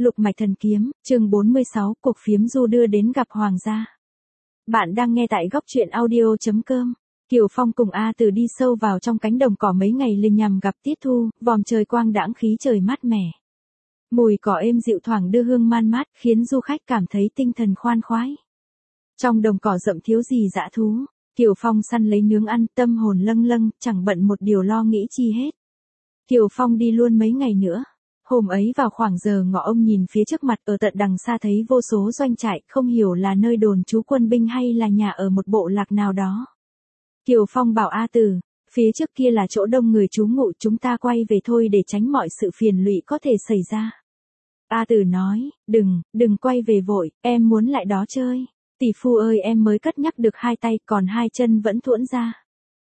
Lục mạch thần kiếm, chương 46, cuộc phiếm du đưa đến gặp hoàng gia. Bạn đang nghe tại góc truyện audio.com. Kiều Phong cùng A Từ đi sâu vào trong cánh đồng cỏ mấy ngày liền nhằm gặp tiết thu, vòm trời quang đãng khí trời mát mẻ. Mùi cỏ êm dịu thoảng đưa hương man mát, khiến du khách cảm thấy tinh thần khoan khoái. Trong đồng cỏ rậm thiếu gì dã thú, Kiều Phong săn lấy nướng ăn, tâm hồn lâng lâng, chẳng bận một điều lo nghĩ chi hết. Kiều Phong đi luôn mấy ngày nữa. Hôm ấy vào khoảng giờ ngọ ông nhìn phía trước mặt ở tận đằng xa thấy vô số doanh trại, không hiểu là nơi đồn trú quân binh hay là nhà ở một bộ lạc nào đó. Kiều Phong bảo A Từ, phía trước kia là chỗ đông người trú ngụ, chúng ta quay về thôi để tránh mọi sự phiền lụy có thể xảy ra. A Từ nói, đừng quay về vội, em muốn lại đó chơi. Tỷ phu ơi, em mới cất nhắc được 2 tay, còn 2 chân vẫn thuỗn ra.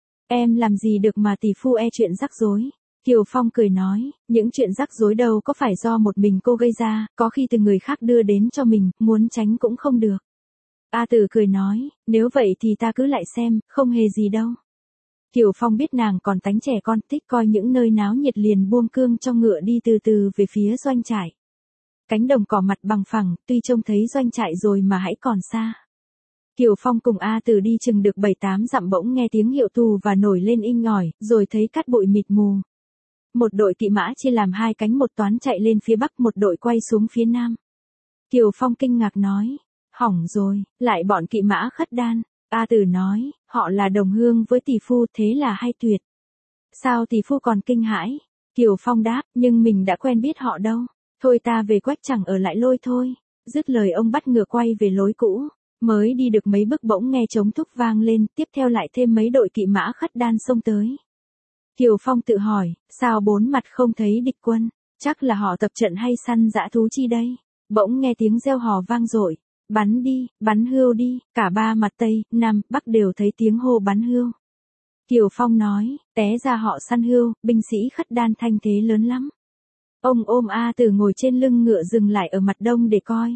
Em làm gì được mà tỷ phu chuyện rắc rối. Kiều Phong cười nói, những chuyện rắc rối đâu có phải do một mình cô gây ra, có khi từ người khác đưa đến cho mình, muốn tránh cũng không được. A Từ cười nói, nếu vậy thì ta cứ lại xem, không hề gì đâu. Kiều Phong biết nàng còn tánh trẻ con, thích coi những nơi náo nhiệt liền buông cương cho ngựa đi từ từ về phía doanh trại. Cánh đồng cỏ mặt bằng phẳng, tuy trông thấy doanh trại rồi mà hãy còn xa. Kiều Phong cùng A Từ đi chừng được 7-8 dặm bỗng nghe tiếng hiệu tù và nổi lên inh ỏi, rồi thấy cát bụi mịt mù. Một đội kỵ mã chia làm 2 cánh, một toán chạy lên phía bắc, một đội quay xuống phía nam. Kiều Phong kinh ngạc nói, hỏng rồi, lại bọn kỵ mã Khất Đan. A Từ nói, họ là đồng hương với tỷ phu, thế là hay tuyệt. Sao tỷ phu còn kinh hãi? Kiều Phong đáp, nhưng mình đã quen biết họ đâu. Thôi ta về quách chẳng ở lại lôi thôi. Dứt lời ông bắt ngựa quay về lối cũ. Mới đi được mấy bước bỗng nghe trống thúc vang lên, tiếp theo lại thêm mấy đội kỵ mã Khất Đan xông tới. Kiều Phong tự hỏi, sao 4 mặt không thấy địch quân, chắc là họ tập trận hay săn dã thú chi đây. Bỗng nghe tiếng reo hò vang dội, bắn đi, bắn hươu đi, cả 3 mặt Tây, Nam, Bắc đều thấy tiếng hô bắn hươu. Kiều Phong nói, té ra họ săn hươu, binh sĩ Khất Đan thanh thế lớn lắm. Ông ôm A Từ ngồi trên lưng ngựa dừng lại ở mặt đông để coi.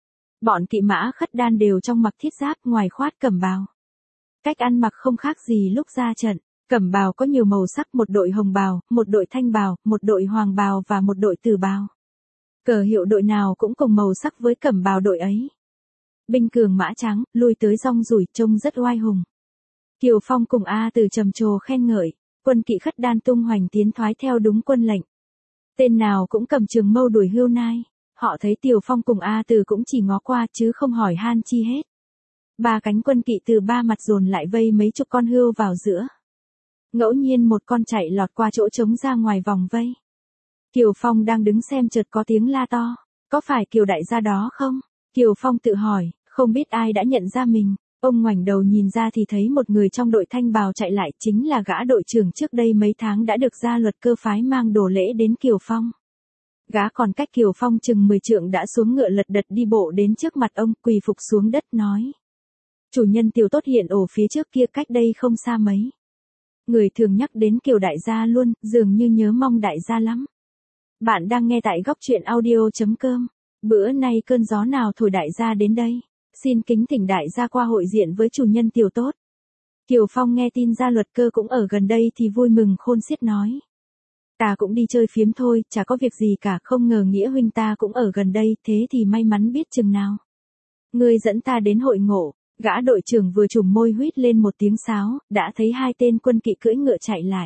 Bọn kỵ mã Khất Đan đều trong mặc thiết giáp, ngoài khoát cẩm bào. Cách ăn mặc không khác gì lúc ra trận. Cẩm bào có nhiều màu sắc, một đội hồng bào, một đội thanh bào, một đội hoàng bào và một đội tử bào. Cờ hiệu đội nào cũng cùng màu sắc với cẩm bào đội ấy. Binh cường mã trắng, lui tới rong ruổi, trông rất oai hùng. Kiều Phong cùng A Từ trầm trồ khen ngợi, quân kỵ Khất Đan tung hoành tiến thoái theo đúng quân lệnh. Tên nào cũng cầm trường mâu đuổi hươu nai, họ thấy Kiều Phong cùng A Từ cũng chỉ ngó qua chứ không hỏi han chi hết. 3 cánh quân kỵ từ 3 mặt dồn lại vây mấy chục con hươu vào giữa. Ngẫu nhiên một con chạy lọt qua chỗ trống ra ngoài vòng vây. Kiều Phong đang đứng xem chợt có tiếng la to, có phải Kiều đại gia đó không? Kiều Phong tự hỏi, không biết ai đã nhận ra mình. Ông ngoảnh đầu nhìn ra thì thấy một người trong đội thanh bào chạy lại, chính là gã đội trưởng trước đây mấy tháng đã được gia luật cơ phái mang đồ lễ đến Kiều Phong. Gã còn cách Kiều Phong chừng 10 trượng đã xuống ngựa lật đật đi bộ đến trước mặt ông, quỳ phục xuống đất nói. Chủ nhân Tiểu Tốt hiện ổ phía trước kia, cách đây không xa mấy. Người thường nhắc đến Kiều đại gia luôn, dường như nhớ mong đại gia lắm. Bạn đang nghe tại góc truyện audio.com. Bữa nay cơn gió nào thổi đại gia đến đây? Xin kính thỉnh đại gia qua hội diện với chủ nhân Tiểu Tốt. Kiều Phong nghe tin gia luật cơ cũng ở gần đây thì vui mừng khôn xiết nói. Ta cũng đi chơi phiếm thôi, chả có việc gì cả, không ngờ nghĩa huynh ta cũng ở gần đây, thế thì may mắn biết chừng nào. Ngươi dẫn ta đến hội ngộ. Gã đội trưởng vừa trùm môi huýt lên một tiếng sáo, đã thấy 2 tên quân kỵ cưỡi ngựa chạy lại.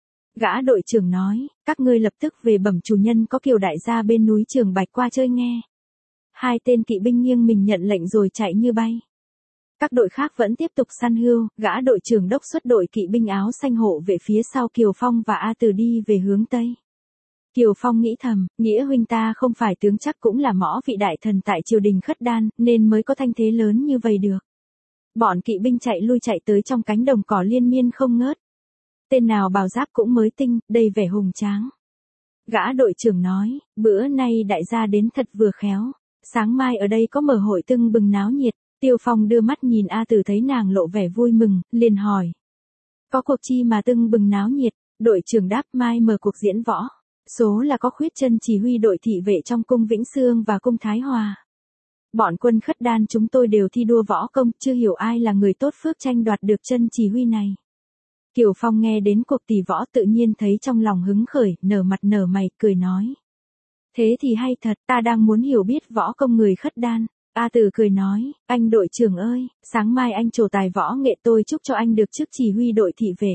Gã đội trưởng nói, các ngươi lập tức về bẩm chủ nhân có Kiều đại gia bên núi Trường Bạch qua chơi nghe. 2 tên kỵ binh nghiêng mình nhận lệnh rồi chạy như bay. Các đội khác vẫn tiếp tục săn hươu, gã đội trưởng đốc xuất đội kỵ binh áo xanh hộ về phía sau Kiều Phong và A Từ đi về hướng Tây. Kiều Phong nghĩ thầm, nghĩa huynh ta không phải tướng chắc cũng là mõ vị đại thần tại triều đình Khất Đan, nên mới có thanh thế lớn như vậy được. Bọn kỵ binh chạy lui chạy tới trong cánh đồng cỏ liên miên không ngớt. Tên nào bào giáp cũng mới tinh, đầy vẻ hùng tráng. Gã đội trưởng nói, bữa nay đại gia đến thật vừa khéo. Sáng mai ở đây có mở hội tưng bừng náo nhiệt. Tiêu Phong đưa mắt nhìn A Từ thấy nàng lộ vẻ vui mừng, liền hỏi. Có cuộc chi mà tưng bừng náo nhiệt? Đội trưởng đáp, mai mở cuộc diễn võ. Số là có Khuyết Chân chỉ huy đội thị vệ trong cung Vĩnh Sương và cung Thái Hòa. Bọn quân Khất Đan chúng tôi đều thi đua võ công, chưa hiểu ai là người tốt phước tranh đoạt được chân chỉ huy này. Kiều Phong nghe đến cuộc tỷ võ tự nhiên thấy trong lòng hứng khởi, nở mặt nở mày, cười nói. Thế thì hay thật, ta đang muốn hiểu biết võ công người Khất Đan. A Tử cười nói, anh đội trưởng ơi, sáng mai anh trổ tài võ nghệ tôi chúc cho anh được chức chỉ huy đội thị vệ.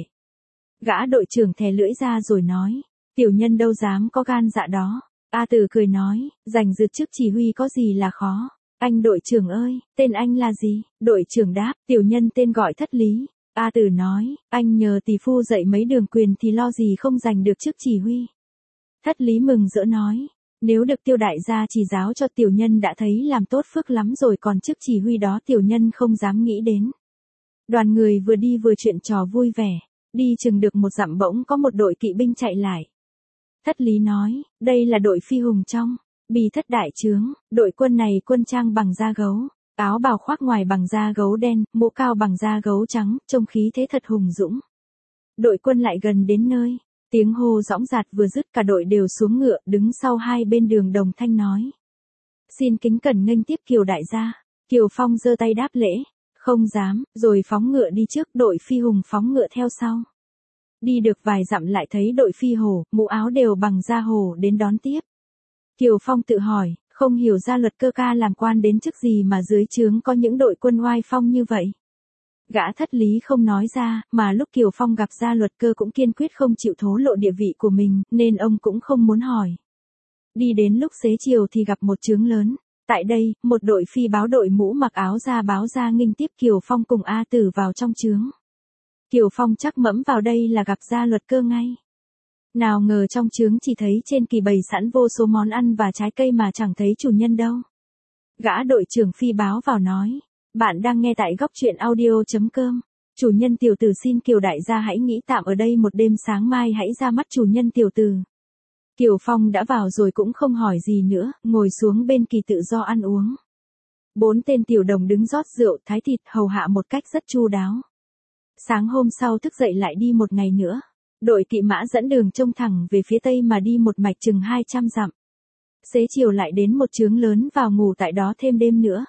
Gã đội trưởng thè lưỡi ra rồi nói, tiểu nhân đâu dám có gan dạ đó. A Tử cười nói, giành giật chức chỉ huy có gì là khó. Anh đội trưởng ơi, tên anh là gì? Đội trưởng đáp, tiểu nhân tên gọi Thất Lý. A Tử nói, anh nhờ tỷ phu dạy mấy đường quyền thì lo gì không giành được chức chỉ huy. Thất Lý mừng rỡ nói, nếu được Tiêu đại gia chỉ giáo cho tiểu nhân đã thấy làm tốt phước lắm rồi, còn chức chỉ huy đó tiểu nhân không dám nghĩ đến. Đoàn người vừa đi vừa chuyện trò vui vẻ, đi chừng được một dặm bỗng có một đội kỵ binh chạy lại. Thất Lý nói, đây là đội phi hùng trong Bì Thất đại trướng, đội quân này quân trang bằng da gấu, áo bào khoác ngoài bằng da gấu đen, mũ cao bằng da gấu trắng, trông khí thế thật hùng dũng. Đội quân lại gần đến nơi, tiếng hô dõng dạc vừa dứt cả đội đều xuống ngựa, đứng sau hai bên đường đồng thanh nói. Xin kính cẩn nghênh tiếp Kiều đại gia. Kiều Phong giơ tay đáp lễ, không dám, rồi phóng ngựa đi trước, đội phi hùng phóng ngựa theo sau. Đi được vài dặm lại thấy đội phi hổ, mũ áo đều bằng da hổ đến đón tiếp. Kiều Phong tự hỏi, không hiểu Gia Luật Cơ ca làm quan đến chức gì mà dưới trướng có những đội quân oai phong như vậy. Gã Thất Lý không nói ra, mà lúc Kiều Phong gặp Gia Luật Cơ cũng kiên quyết không chịu thố lộ địa vị của mình, nên ông cũng không muốn hỏi. Đi đến lúc xế chiều thì gặp một trướng lớn. Tại đây, một đội phi báo đội mũ mặc áo da báo ra nghênh tiếp Kiều Phong cùng A Tử vào trong trướng. Kiều Phong chắc mẫm vào đây là gặp Gia Luật Cơ ngay. Nào ngờ trong trướng chỉ thấy trên kỳ bày sẵn vô số món ăn và trái cây mà chẳng thấy chủ nhân đâu. Gã đội trưởng phi báo vào nói, bạn đang nghe tại góc truyện audio.com. Chủ nhân tiểu tử xin Kiều đại gia hãy nghỉ tạm ở đây một đêm, sáng mai hãy ra mắt chủ nhân tiểu tử. Kiều Phong đã vào rồi cũng không hỏi gì nữa, ngồi xuống bên kỳ tự do ăn uống. 4 tên tiểu đồng đứng rót rượu, thái thịt, hầu hạ một cách rất chu đáo. Sáng hôm sau thức dậy lại đi một ngày nữa. Đội kỵ mã dẫn đường trông thẳng về phía tây mà đi một mạch chừng 200 dặm. Xế chiều lại đến một trướng lớn vào ngủ tại đó thêm đêm nữa.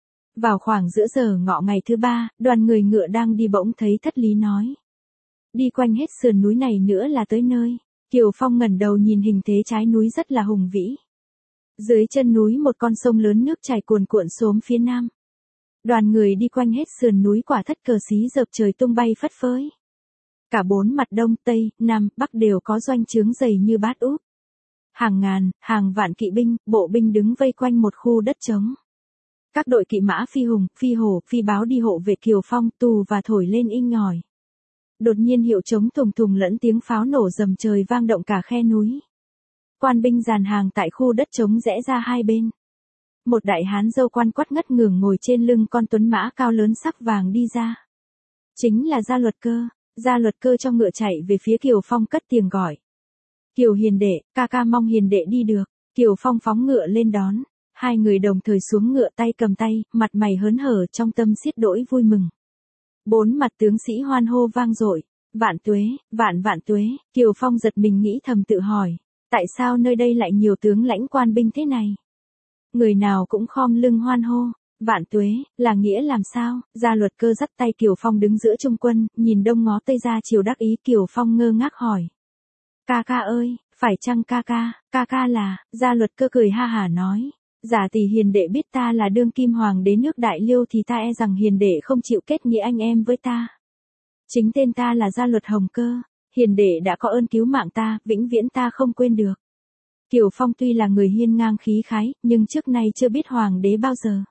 Vào khoảng giữa giờ ngọ ngày thứ 3, đoàn người ngựa đang đi bỗng thấy Thất Lý nói. Đi quanh hết sườn núi này nữa là tới nơi. Kiều Phong ngẩng đầu nhìn hình thế trái núi rất là hùng vĩ. Dưới chân núi một con sông lớn nước chảy cuồn cuộn xốm phía nam. Đoàn người đi quanh hết sườn núi quả thất cờ xí dợp trời tung bay phất phới. Cả 4 mặt đông, tây, nam, bắc đều có doanh trướng dày như bát úp. Hàng ngàn, hàng vạn kỵ binh, bộ binh đứng vây quanh một khu đất trống. Các đội kỵ mã phi hùng, phi hổ, phi báo đi hộ vệ Kiều Phong tù và thổi lên inh ngòi. Đột nhiên hiệu trống thùng thùng lẫn tiếng pháo nổ rầm trời vang động cả khe núi. Quan binh dàn hàng tại khu đất trống rẽ ra hai bên. Một đại hán râu quan quắt ngất ngưởng ngồi trên lưng con tuấn mã cao lớn sắc vàng đi ra. Chính là Gia Luật Cơ. Gia Luật Cơ trong ngựa chạy về phía Kiều Phong cất tiếng gọi. Kiều hiền đệ, ca ca mong hiền đệ đi được. Kiều Phong phóng ngựa lên đón. Hai người đồng thời xuống ngựa tay cầm tay, mặt mày hớn hở trong tâm xiết đỗi vui mừng. 4 mặt tướng sĩ hoan hô vang dội. Vạn tuế, vạn vạn tuế. Kiều Phong giật mình nghĩ thầm tự hỏi. Tại sao nơi đây lại nhiều tướng lãnh quan binh thế này? Người nào cũng khom lưng hoan hô. Vạn tuế, là nghĩa làm sao? Gia Luật Cơ dắt tay Kiều Phong đứng giữa trung quân, nhìn đông ngó tây ra chiều đắc ý. Kiều Phong ngơ ngác hỏi. Ca ca ơi, phải chăng ca ca là, Gia Luật Cơ cười ha hả nói. Giả tỷ hiền đệ biết ta là đương kim hoàng đế nước Đại Liêu thì ta e rằng hiền đệ không chịu kết nghĩa anh em với ta. Chính tên ta là Gia Luật Hồng Cơ, hiền đệ đã có ơn cứu mạng ta, vĩnh viễn ta không quên được. Kiều Phong tuy là người hiên ngang khí khái, nhưng trước nay chưa biết hoàng đế bao giờ.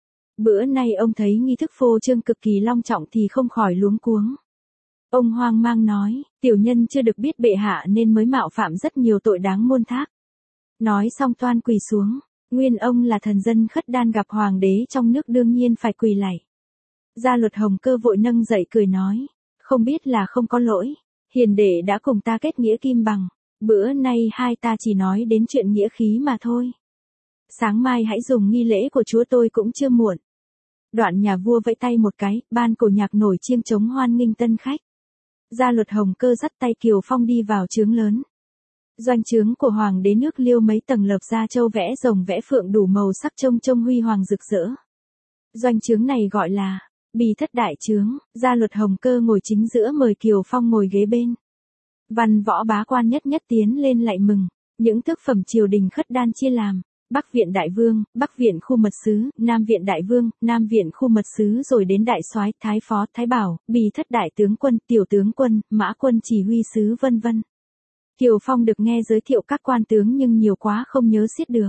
Bữa nay ông thấy nghi thức phô trương cực kỳ long trọng thì không khỏi luống cuống. Ông hoang mang nói, tiểu nhân chưa được biết bệ hạ nên mới mạo phạm rất nhiều tội đáng muôn thác. Nói xong toan quỳ xuống, nguyên ông là thần dân Khất Đan gặp hoàng đế trong nước đương nhiên phải quỳ lạy. Gia Luật Hồng Cơ vội nâng dậy cười nói, không biết là không có lỗi, hiền đệ đã cùng ta kết nghĩa kim bằng, bữa nay hai ta chỉ nói đến chuyện nghĩa khí mà thôi. Sáng mai hãy dùng nghi lễ của chúa tôi cũng chưa muộn. Đoạn nhà vua vẫy tay một cái, ban cổ nhạc nổi chiêng trống hoan nghênh tân khách. Gia Luật Hồng Cơ dắt tay Kiều Phong đi vào trướng lớn. Doanh trướng của hoàng đế nước Liêu mấy tầng lợp ra châu vẽ rồng vẽ phượng đủ màu sắc trông huy hoàng rực rỡ. Doanh trướng này gọi là Bì Thất đại trướng. Gia Luật Hồng Cơ ngồi chính giữa mời Kiều Phong ngồi ghế bên. Văn võ bá quan nhất nhất tiến lên lạy mừng. Những tước phẩm triều đình khất đan chia làm Bắc viện đại vương, Bắc viện khu mật sứ, Nam viện đại vương, Nam viện khu mật sứ, rồi đến đại soái, thái phó, thái bảo, bì thất đại tướng quân, tiểu tướng quân, mã quân chỉ huy sứ vân vân. Kiều Phong được nghe giới thiệu các quan tướng nhưng nhiều quá không nhớ xiết được.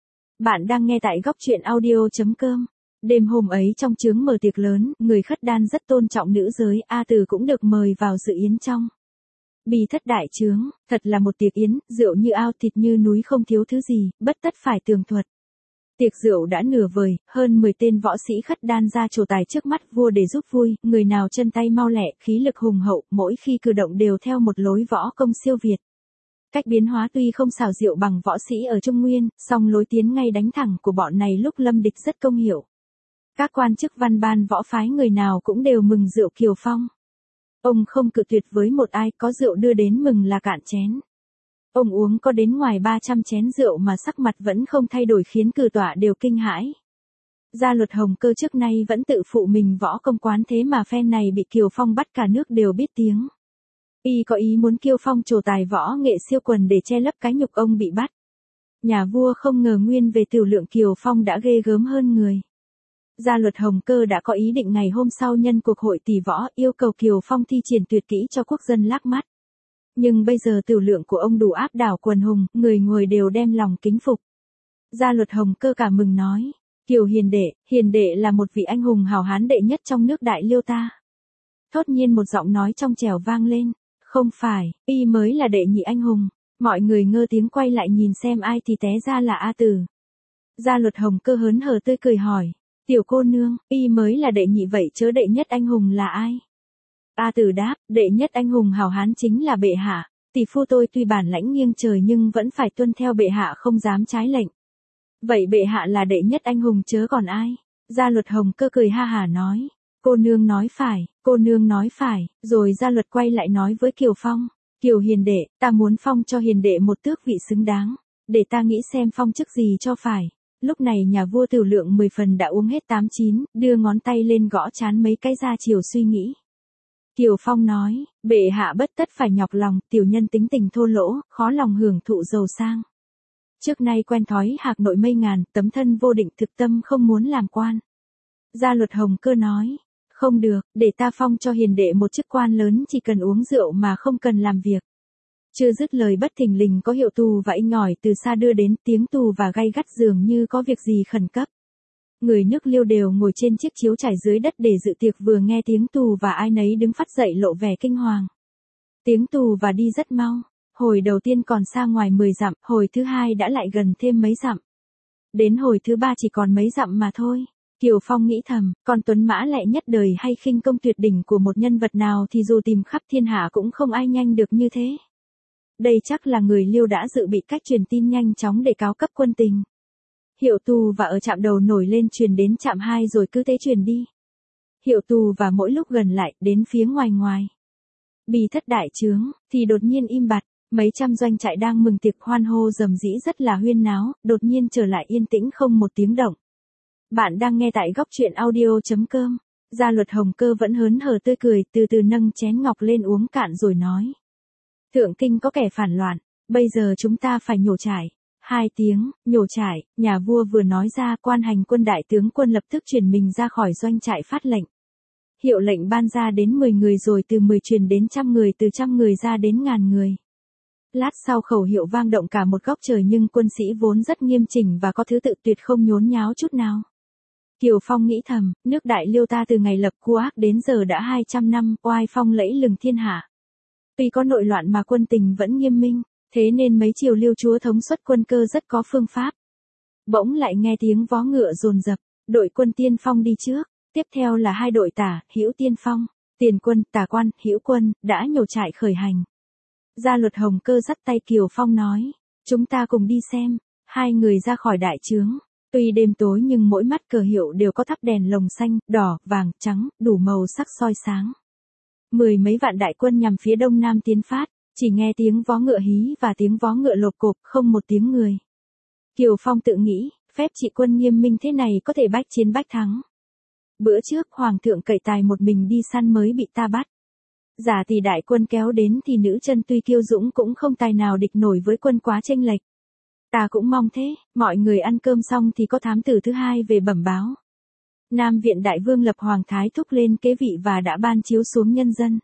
Bạn đang nghe tại góc truyện audio.com. Đêm hôm ấy trong chướng mở tiệc lớn, người khất đan rất tôn trọng nữ giới, A Từ cũng được mời vào dự yến trong. Bì thất đại trướng, thật là một tiệc yến, rượu như ao, thịt như núi, không thiếu thứ gì, bất tất phải tường thuật. Tiệc rượu đã nửa vời, hơn 10 tên võ sĩ khất đan ra trổ tài trước mắt vua để giúp vui, người nào chân tay mau lẹ, khí lực hùng hậu, mỗi khi cử động đều theo một lối võ công siêu việt. Cách biến hóa tuy không xảo diệu bằng võ sĩ ở Trung Nguyên, song lối tiến ngay đánh thẳng của bọn này lúc lâm địch rất công hiệu. Các quan chức văn ban võ phái người nào cũng đều mừng rượu Kiều Phong. Ông không cự tuyệt với một ai, có rượu đưa đến mừng là cạn chén. Ông uống có đến ngoài 300 chén rượu mà sắc mặt vẫn không thay đổi khiến cử tọa đều kinh hãi. Gia Luật Hồng Cơ trước nay vẫn tự phụ mình võ công quán, thế mà phen này bị Kiều Phong bắt cả nước đều biết tiếng. Y có ý muốn Kiều Phong trổ tài võ nghệ siêu quần để che lấp cái nhục ông bị bắt. Nhà vua không ngờ nguyên về tiểu lượng Kiều Phong đã ghê gớm hơn người. Gia Luật Hồng Cơ đã có ý định ngày hôm sau nhân cuộc hội tỷ võ yêu cầu Kiều Phong thi triển tuyệt kỹ cho quốc dân lác mắt. Nhưng bây giờ tiểu lượng của ông đủ áp đảo quần hùng, người ngồi đều đem lòng kính phục. Gia Luật Hồng Cơ cả mừng nói, Kiều hiền đệ là một vị anh hùng hào hán đệ nhất trong nước Đại Liêu ta. Thốt nhiên một giọng nói trong trẻo vang lên, không phải, y mới là đệ nhị anh hùng. Mọi người ngơ tiếng quay lại nhìn xem ai thì té ra là A Từ. Gia Luật Hồng Cơ hớn hở tươi cười hỏi, tiểu cô nương, y mới là đệ nhị vậy chớ đệ nhất anh hùng là ai? A Từ đáp, đệ nhất anh hùng hào hán chính là bệ hạ, tỷ phu tôi tuy bản lãnh nghiêng trời nhưng vẫn phải tuân theo bệ hạ, không dám trái lệnh. Vậy bệ hạ là đệ nhất anh hùng chớ còn ai? Gia Luật Hồng Cơ cười ha hả nói, cô nương nói phải, rồi Gia Luật quay lại nói với Kiều Phong, Kiều hiền đệ, ta muốn phong cho hiền đệ một tước vị xứng đáng, để ta nghĩ xem phong chức gì cho phải. Lúc này nhà vua tiểu lượng 10 phần đã uống hết 8-9, đưa ngón tay lên gõ chán mấy cái ra chiều suy nghĩ. Kiều Phong nói, bệ hạ bất tất phải nhọc lòng, tiểu nhân tính tình thô lỗ, khó lòng hưởng thụ giàu sang. Trước nay quen thói hạc nội mây ngàn, tấm thân vô định, thực tâm không muốn làm quan. Gia Luật Hồng Cơ nói, không được, để ta phong cho hiền đệ một chức quan lớn, chỉ cần uống rượu mà không cần làm việc. Chưa dứt lời bất thình lình có hiệu tù và inh ỏi từ xa đưa đến, tiếng tù và gay gắt dường như có việc gì khẩn cấp. Người nước Liêu đều ngồi trên chiếc chiếu trải dưới đất để dự tiệc, vừa nghe tiếng tù và ai nấy đứng phắt dậy lộ vẻ kinh hoàng. Tiếng tù và đi rất mau, hồi đầu tiên còn xa ngoài 10 dặm, hồi thứ hai đã lại gần thêm mấy dặm. Đến hồi thứ ba chỉ còn mấy dặm mà thôi. Kiều Phong nghĩ thầm, con tuấn mã lẹ nhất đời hay khinh công tuyệt đỉnh của một nhân vật nào thì dù tìm khắp thiên hạ cũng không ai nhanh được như thế. Đây chắc là người Liêu đã dự bị cách truyền tin nhanh chóng để cáo cấp quân tình. Hiệu tù và ở trạm đầu nổi lên truyền đến trạm 2 rồi cứ thế truyền đi. Hiệu tù và mỗi lúc gần lại đến phía ngoài. Bì thất đại trướng thì đột nhiên im bặt, mấy trăm doanh trại đang mừng tiệc hoan hô rầm rĩ rất là huyên náo, đột nhiên trở lại yên tĩnh không một tiếng động. Bạn đang nghe tại góc truyện audio.com. Gia Luật Hồng Cơ vẫn hớn hở tươi cười, từ từ nâng chén ngọc lên uống cạn rồi nói. Thượng kinh có kẻ phản loạn, bây giờ chúng ta phải nhổ trải. 2 tiếng, nhổ trải, nhà vua vừa nói ra, quan hành quân đại tướng quân lập tức chuyển mình ra khỏi doanh trại phát lệnh. Hiệu lệnh ban ra đến 10 người rồi từ 10 truyền đến 100 người, từ 100 người ra đến 1000 người. Lát sau khẩu hiệu vang động cả một góc trời nhưng quân sĩ vốn rất nghiêm chỉnh và có thứ tự tuyệt không nhốn nháo chút nào. Kiều Phong nghĩ thầm, nước Đại Liêu ta từ ngày lập Kuác đến giờ đã 200 năm, oai phong lẫy lừng thiên hạ. Tuy có nội loạn mà quân tình vẫn nghiêm minh, thế nên mấy triều Liêu chúa thống suất quân cơ rất có phương pháp. Bỗng lại nghe tiếng vó ngựa dồn dập, đội quân tiên phong đi trước, tiếp theo là 2 đội tả, hữu tiên phong, tiền quân, tả quan, hữu quân, đã nhổ trại khởi hành. Gia Luật Hồng Cơ dắt tay Kiều Phong nói, chúng ta cùng đi xem. 2 người ra khỏi đại trướng. Tuy đêm tối nhưng mỗi mắt cờ hiệu đều có thắp đèn lồng xanh, đỏ, vàng, trắng, đủ màu sắc soi sáng. 10 mấy vạn đại quân nhằm phía đông nam tiến phát, chỉ nghe tiếng vó ngựa hí và tiếng vó ngựa lộp cộp, không một tiếng người. Kiều Phong tự nghĩ, phép trị quân nghiêm minh thế này có thể bách chiến bách thắng. Bữa trước hoàng thượng cậy tài một mình đi săn mới bị ta bắt. Giả tỷ đại quân kéo đến thì nữ chân tuy kiêu dũng cũng không tài nào địch nổi với quân quá chênh lệch. Ta cũng mong thế, mọi người ăn cơm xong thì có thám tử thứ hai về bẩm báo. Nam viện đại vương lập Hoàng Thái Thúc lên kế vị và đã ban chiếu xuống nhân dân.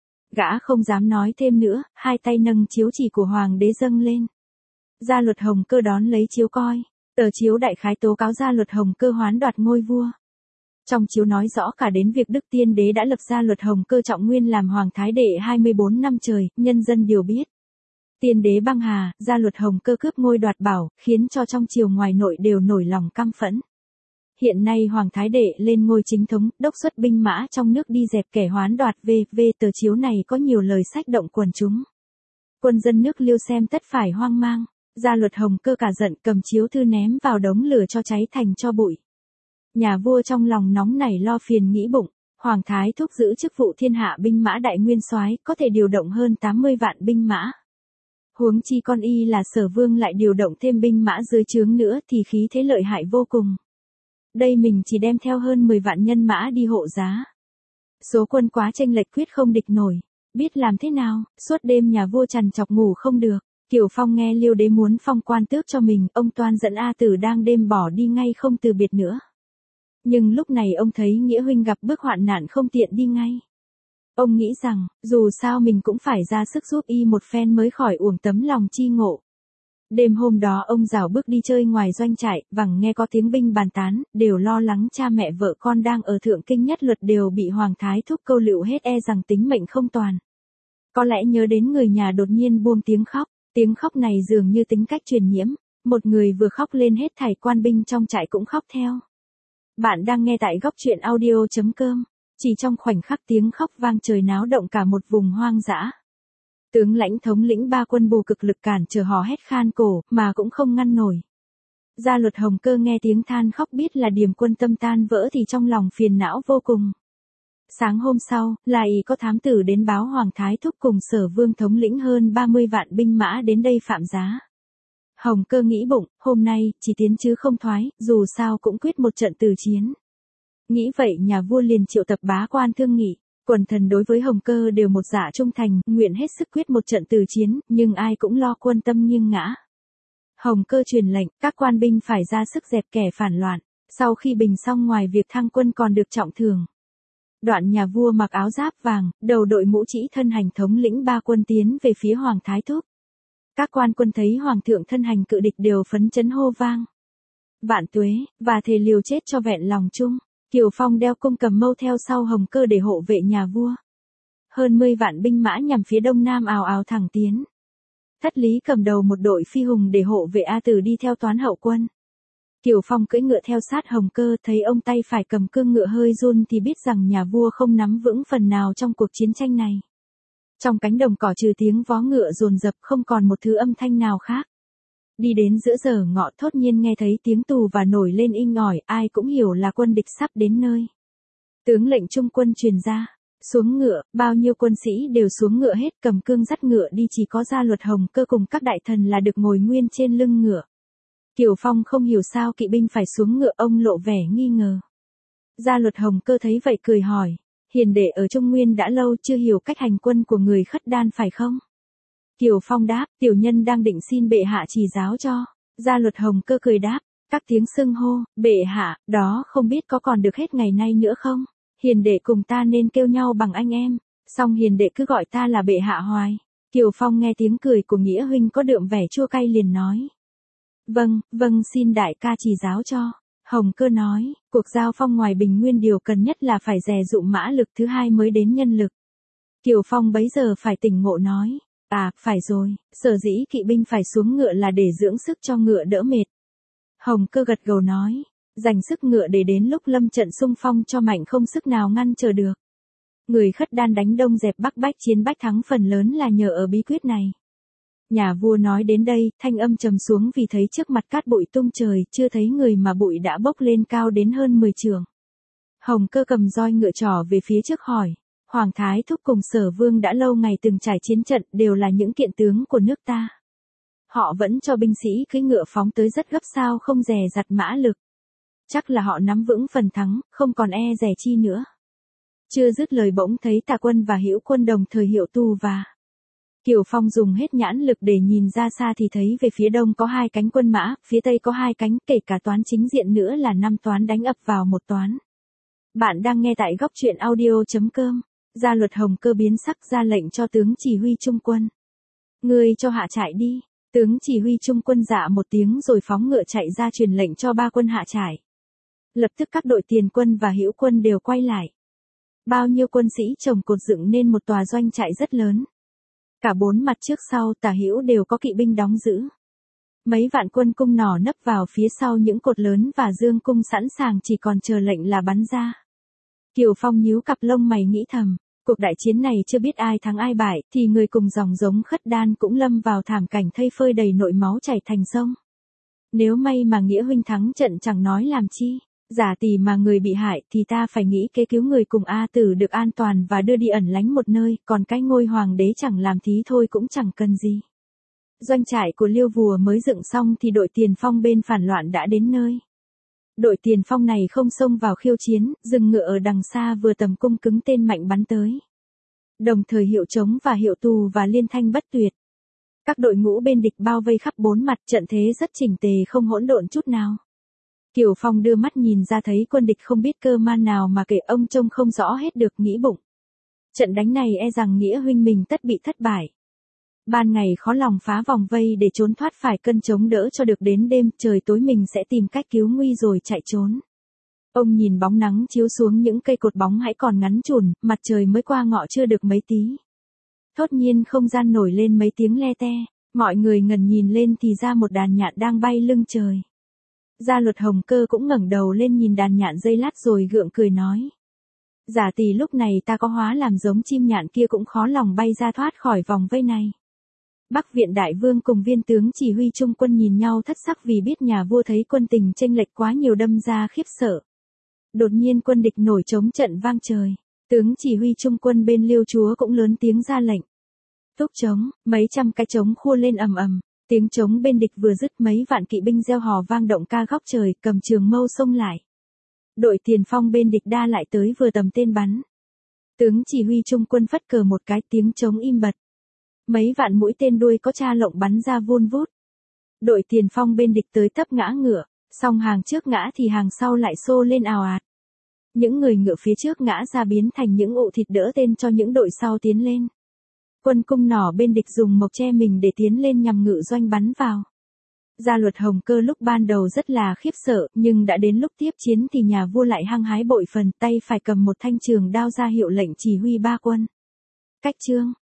Gã không dám nói thêm nữa, hai tay nâng chiếu chỉ của hoàng đế dâng lên. Gia Luật Hồng Cơ đón lấy chiếu coi. Tờ chiếu đại khái tố cáo Gia Luật Hồng Cơ hoán đoạt ngôi vua. Trong chiếu nói rõ cả đến việc Đức Tiên Đế đã lập Gia Luật Hồng Cơ trọng nguyên làm Hoàng Thái Đệ 24 năm trời, nhân dân đều biết. Tiên Đế băng hà, Gia Luật Hồng Cơ cướp ngôi đoạt bảo, khiến cho trong triều ngoài nội đều nổi lòng căm phẫn. Hiện nay Hoàng Thái Đệ lên ngôi chính thống, đốc xuất binh mã trong nước đi dẹp kẻ hoán đoạt v.v. Tờ chiếu này có nhiều lời sách động quần chúng. Quân dân nước Liêu xem tất phải hoang mang. Gia Luật Hồng Cơ cả giận cầm chiếu thư ném vào đống lửa cho cháy thành tro bụi. Nhà vua trong lòng nóng nảy lo phiền nghĩ bụng, Hoàng Thái Thúc giữ chức vụ thiên hạ binh mã đại nguyên soái, có thể điều động hơn 80 vạn binh mã. Huống chi con y là Sở Vương lại điều động thêm binh mã dưới trướng nữa thì khí thế lợi hại vô cùng. Đây mình chỉ đem theo hơn 10 vạn nhân mã đi hộ giá. Số quân quá chênh lệch quyết không địch nổi. Biết làm thế nào, suốt đêm nhà vua trằn trọc ngủ không được. Kiều Phong nghe Liêu đế muốn phong quan tước cho mình, ông toan dẫn A Tử đang đêm bỏ đi ngay không từ biệt nữa. Nhưng lúc này ông thấy Nghĩa huynh gặp bước hoạn nạn không tiện đi ngay. Ông nghĩ rằng, dù sao mình cũng phải ra sức giúp y một phen mới khỏi uổng tấm lòng chi ngộ. Đêm hôm đó ông rảo bước đi chơi ngoài doanh trại, vẳng nghe có tiếng binh bàn tán, đều lo lắng cha mẹ vợ con đang ở thượng kinh nhất luật đều bị Hoàng Thái Thúc câu lựu hết, e rằng tính mệnh không toàn. Có lẽ nhớ đến người nhà đột nhiên buông tiếng khóc này dường như tính cách truyền nhiễm, một người vừa khóc lên hết thảy quan binh trong trại cũng khóc theo. Bạn đang nghe tại góc truyện audio.com, chỉ trong khoảnh khắc tiếng khóc vang trời náo động cả một vùng hoang dã. Tướng lãnh thống lĩnh ba quân bù cực lực cản trở hò hét khan cổ, mà cũng không ngăn nổi. Gia Luật Hồng Cơ nghe tiếng than khóc biết là Điềm quân tâm tan vỡ thì trong lòng phiền não vô cùng. Sáng hôm sau, lại có thám tử đến báo Hoàng Thái Thúc cùng Sở Vương thống lĩnh hơn 30 vạn binh mã đến đây phạm giá. Hồng Cơ nghĩ bụng, hôm nay, chỉ tiến chứ không thoái, dù sao cũng quyết một trận tử chiến. Nghĩ vậy nhà vua liền triệu tập bá quan thương nghị. Quần thần đối với Hồng Cơ đều một dạ trung thành, nguyện hết sức quyết một trận tử chiến, nhưng ai cũng lo quân tâm nghiêng ngã. Hồng Cơ truyền lệnh, các quan binh phải ra sức dẹp kẻ phản loạn, sau khi bình xong ngoài việc thăng quân còn được trọng thưởng. Đoạn nhà vua mặc áo giáp vàng, đầu đội mũ trĩ thân hành thống lĩnh ba quân tiến về phía Hoàng Thái Thúc. Các quan quân thấy Hoàng thượng thân hành cự địch đều phấn chấn hô vang. Vạn tuế, và thề liều chết cho vẹn lòng chung. Kiều Phong đeo cung cầm mâu theo sau Hồng Cơ để hộ vệ nhà vua. Hơn 10 vạn binh mã nhằm phía đông nam ào ào thẳng tiến. Thất Lý cầm đầu một đội phi hùng để hộ vệ A Tử đi theo toán hậu quân. Kiều Phong cưỡi ngựa theo sát Hồng Cơ, thấy ông tay phải cầm cương ngựa hơi run thì biết rằng nhà vua không nắm vững phần nào trong cuộc chiến tranh này. Trong cánh đồng cỏ trừ tiếng vó ngựa dồn dập không còn một thứ âm thanh nào khác. Đi đến giữa giờ ngọ thốt nhiên nghe thấy tiếng tù và nổi lên inh ỏi, ai cũng hiểu là quân địch sắp đến nơi. Tướng lệnh trung quân truyền ra, xuống ngựa, bao nhiêu quân sĩ đều xuống ngựa hết, cầm cương dắt ngựa đi, chỉ có Gia Luật Hồng Cơ cùng các đại thần là được ngồi nguyên trên lưng ngựa. Kiều Phong không hiểu sao kỵ binh phải xuống ngựa, ông lộ vẻ nghi ngờ. Gia Luật Hồng Cơ thấy vậy cười hỏi, hiền đệ ở Trung Nguyên đã lâu chưa hiểu cách hành quân của người Khất Đan phải không? Kiều Phong đáp, tiểu nhân đang định xin bệ hạ chỉ giáo cho. Gia Luật Hồng Cơ cười đáp, các tiếng xưng hô, bệ hạ, đó không biết có còn được hết ngày nay nữa không? Hiền đệ cùng ta nên kêu nhau bằng anh em, song hiền đệ cứ gọi ta là bệ hạ hoài. Kiều Phong nghe tiếng cười của Nghĩa huynh có đượm vẻ chua cay liền nói. Vâng, xin đại ca chỉ giáo cho. Hồng Cơ nói, cuộc giao phong ngoài Bình Nguyên điều cần nhất là phải dè dụm mã lực, thứ hai mới đến nhân lực. Kiều Phong bấy giờ phải tỉnh ngộ nói, phải rồi, sở dĩ kỵ binh phải xuống ngựa là để dưỡng sức cho ngựa đỡ mệt. Hồng Cơ gật gđầu nói, dành sức ngựa để đến lúc lâm trận xung phong cho mạnh không sức nào ngăn chờ được. Người Khất Đan đánh đông dẹp bắc bách chiến bách thắng phần lớn là nhờ ở bí quyết này. Nhà vua nói đến đây, thanh âm trầm xuống vì thấy trước mặt cát bụi tung trời, chưa thấy người mà bụi đã bốc lên cao đến hơn 10 trượng. Hồng Cơ cầm roi ngựa trỏ về phía trước hỏi, Hoàng Thái Thúc cùng Sở Vương đã lâu ngày từng trải chiến trận, đều là những kiện tướng của nước ta. Họ vẫn cho binh sĩ cưỡi ngựa phóng tới rất gấp, sao không dè dặt mã lực. Chắc là họ nắm vững phần thắng, không còn e dè chi nữa. Chưa dứt lời bỗng thấy Tả Quân và Hữu Quân đồng thời hiệu tu và. Kiều Phong dùng hết nhãn lực để nhìn ra xa thì thấy về phía đông có 2 cánh quân mã, phía tây có 2 cánh, kể cả toán chính diện nữa là 5 toán đánh ập vào một toán. Bạn đang nghe tại góc truyện audio.com. Gia Luật Hồng Cơ biến sắc ra lệnh cho tướng chỉ huy trung quân. Ngươi cho hạ trại đi. Tướng chỉ huy trung quân dạ một tiếng rồi phóng ngựa chạy ra truyền lệnh cho 3 quân hạ trại. Lập tức các đội tiền quân và Hữu Quân đều quay lại. Bao nhiêu quân sĩ chồng cột dựng nên một tòa doanh trại rất lớn. Cả 4 mặt trước sau tả hữu đều có kỵ binh đóng giữ. Mấy vạn quân cung nỏ nấp vào phía sau những cột lớn và dương cung sẵn sàng chỉ còn chờ lệnh là bắn ra. Kiều Phong nhíu cặp lông mày nghĩ thầm, cuộc đại chiến này chưa biết ai thắng ai bại, thì người cùng dòng giống Khất Đan cũng lâm vào thảm cảnh thây phơi đầy nội máu chảy thành sông. Nếu may mà Nghĩa huynh thắng trận chẳng nói làm chi, giả tỷ mà người bị hại thì ta phải nghĩ kế cứu người cùng A Tử được an toàn và đưa đi ẩn lánh một nơi, còn cái ngôi hoàng đế chẳng làm thí thôi cũng chẳng cần gì. Doanh trại của Liêu Vùa mới dựng xong thì đội tiền phong bên phản loạn đã đến nơi. Đội tiền phong này không xông vào khiêu chiến, dừng ngựa ở đằng xa vừa tầm cung cứng tên mạnh bắn tới. Đồng thời hiệu trống và hiệu tù và liên thanh bất tuyệt. Các đội ngũ bên địch bao vây khắp 4 mặt, trận thế rất chỉnh tề không hỗn độn chút nào. Kiều Phong đưa mắt nhìn ra thấy quân địch không biết cơ man nào mà kể ông trông không rõ hết được, nghĩ bụng. Trận đánh này e rằng Nghĩa huynh mình tất bị thất bại. Ban ngày khó lòng phá vòng vây để trốn thoát phải cân chống đỡ cho được đến đêm, trời tối mình sẽ tìm cách cứu nguy rồi chạy trốn. Ông nhìn bóng nắng chiếu xuống những cây cột bóng hãy còn ngắn chùn, mặt trời mới qua ngọ chưa được mấy tí. Thốt nhiên không gian nổi lên mấy tiếng le te, mọi người ngẩng nhìn lên thì ra một đàn nhạn đang bay lưng trời. Gia Luật Hồng Cơ cũng ngẩng đầu lên nhìn đàn nhạn giây lát rồi gượng cười nói. Giả tỷ lúc này ta có hóa làm giống chim nhạn kia cũng khó lòng bay ra thoát khỏi vòng vây này. Bắc Viện Đại Vương cùng viên tướng chỉ huy trung quân nhìn nhau thất sắc vì biết nhà vua thấy quân tình chênh lệch quá nhiều đâm ra khiếp sợ. Đột nhiên quân địch nổi trống trận vang trời. Tướng chỉ huy trung quân bên Liêu chúa cũng lớn tiếng ra lệnh. Túc trống, mấy trăm cái trống khua lên ầm ầm. Tiếng trống bên địch vừa dứt mấy vạn kỵ binh reo hò vang động ca góc trời, cầm trường mâu xông lại. Đội tiền phong bên địch đa lại tới vừa tầm tên bắn. Tướng chỉ huy trung quân phất cờ một cái, tiếng trống im bặt. Mấy vạn mũi tên đuôi có tra lộng bắn ra vun vút. Đội tiền phong bên địch tới tấp ngã ngựa, song hàng trước ngã thì hàng sau lại xô lên ào ạt. Những người ngựa phía trước ngã ra biến thành những ụ thịt đỡ tên cho những đội sau tiến lên. Quân cung nỏ bên địch dùng mộc che mình để tiến lên nhằm ngự doanh bắn vào. Gia Luật Hồng Cơ lúc ban đầu rất là khiếp sợ, nhưng đã đến lúc tiếp chiến thì nhà vua lại hăng hái bội phần, tay phải cầm một thanh trường đao ra hiệu lệnh chỉ huy 3 quân. Cách chương